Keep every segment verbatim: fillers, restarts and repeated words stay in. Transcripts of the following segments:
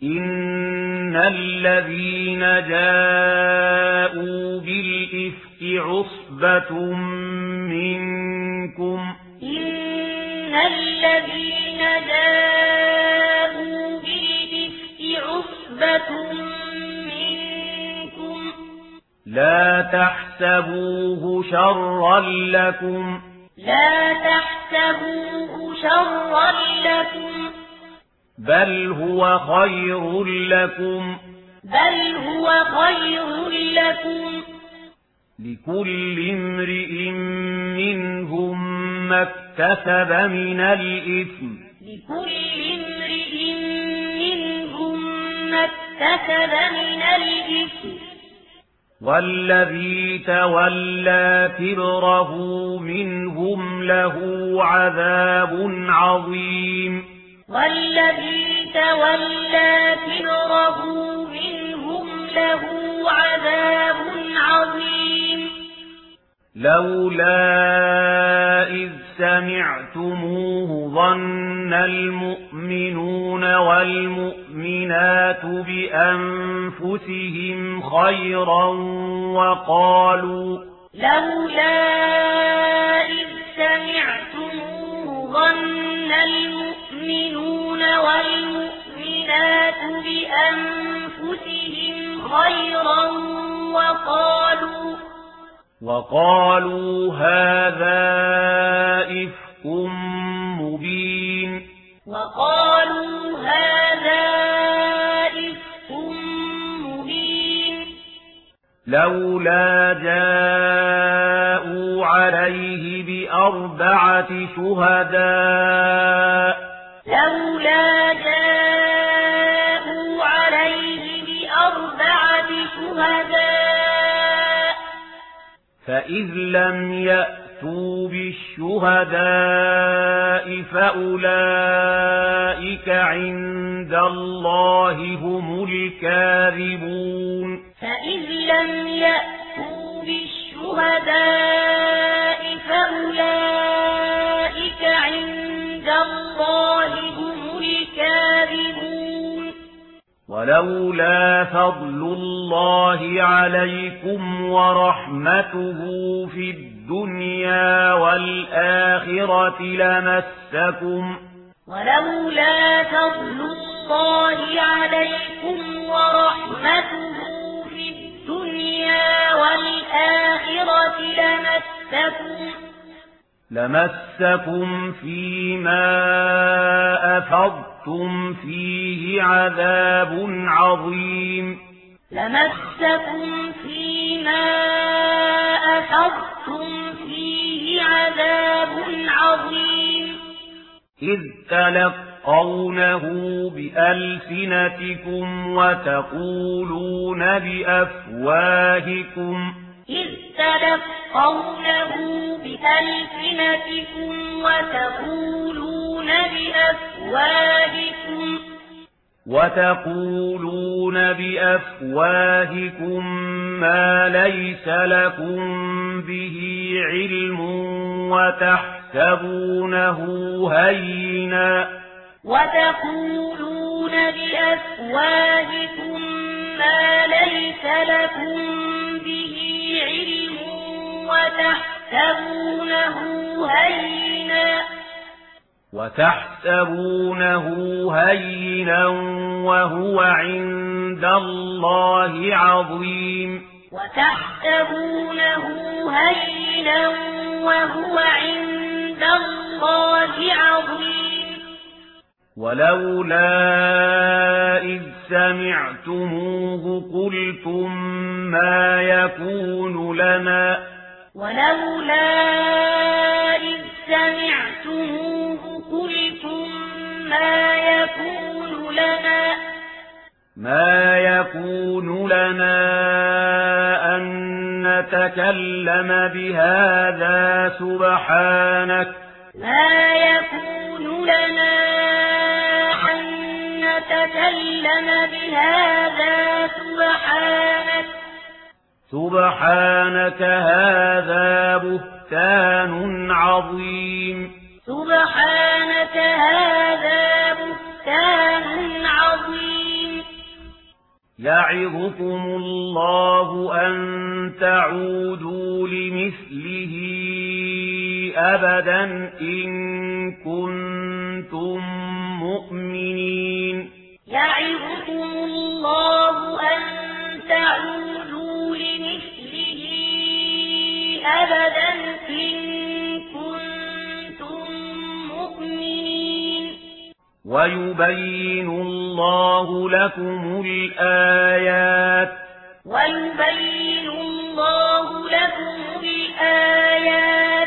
إن الذين جاءوا بالإفك عصبة منكم إن الذين جاءوا بالإفك عصبة منكم لا تحسبوه شرا لكم لا تحسبوه شرا لكم بل هو خير لكم بل هو خير لكم لكل امرئ منهم ما اكتسب من الإثم لكل امرئ منهم ما اكتسب من الإثم والذي تولى كبره منهم له عذاب عظيم والذي تولى كبره منهم له عذاب عظيم لولا إذ سمعتموه ظن المؤمنون والمؤمنات بأنفسهم خيرا وقالوا لولا إذ سمعتموه ظن المؤمنون والمؤمنات بأنفسهم خيرا وقالوا وقالوا هذا إفك مبين وقالوا هذا إفك مبين لولا جاءوا عليه بأربعة شهداء لولا جاءوا عليه بأربعة شهداء فإذ لم يأتوا بالشهداء فأولئك عند الله هم الكاذبون فإذ لم يأتوا بالشهداء فأولئك عند الله هم الكاذبون ولولا فضل الله عليكم ورحمته في الدنيا والآخرة لمسكم ولولا فضل الله عليكم ورحمته في الدنيا والآخرة لمسكم لمسكم فيما أفضتم فيه عذاب عظيم لمسكم فيما أفضتم فيه عذاب عظيم إذ تلقونه بألسنتكم وتقولون بأفواهكم إذ تلقونه بألسنتكم وتقولون بأفواهكم وتقولون بأفواهكم ما ليس لكم به علم وتحسبونه هينا وتقولون بأفواهكم ما ليس لكم به علم وتحسبونه هينا وتحسبونه هينا وهو عند الله عظيم وتحسبونه هينا وهو عند الله عظيم ولولا إذ سمعتموه قلتم ما يكون لنا ولولا إذ سمعتموه قلتم ما يكون لنا ما يكون لنا أن نتكلم بهذا سبحانك ما يكون لنا أن نتكلم بهذا سبحانك سبحانك هذا بهتان عظيم سبحانك هذا بهتان عظيم يعظكم الله أن تعودوا لمثله أبدا إن كنتم مؤمنين يعظكم الله أن تعودوا لمثله أبدا إن كنتم مؤمنين ويبين الله لكم الآيات ويبين الله لكم الآيات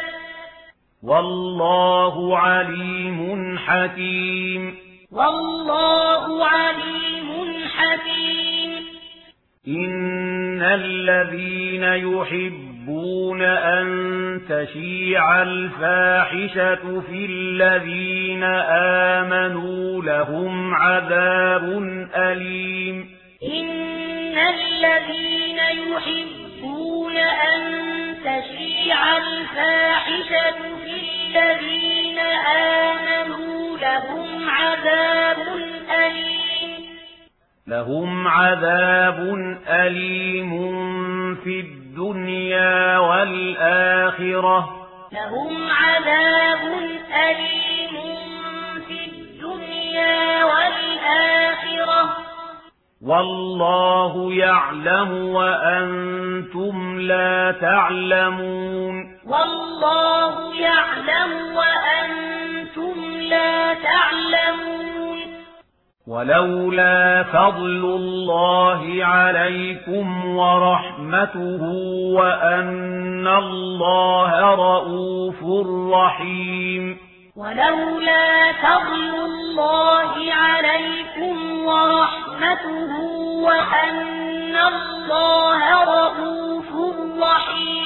والله عليم حكيم والله عليم حكيم إن الذين يحبون أن تشيع الفاحشة في الذين آمنوا لهم عذاب أليم إن الذين يحبون أن تشيع الفاحشة في الذين آمنوا لهم عذاب أليم لهم عذاب أليم في الدنيا والآخرة لهم عذاب أليم في الدنيا والآخرة والله يعلم وأنتم لا تعلمون والله يعلم وأنتم لا تعلمون ولولا فضل الله عليكم ورحمته وأن الله رؤوف رحيم ولولا فضل الله عليكم ورحمته وأن الله رؤوف رحيم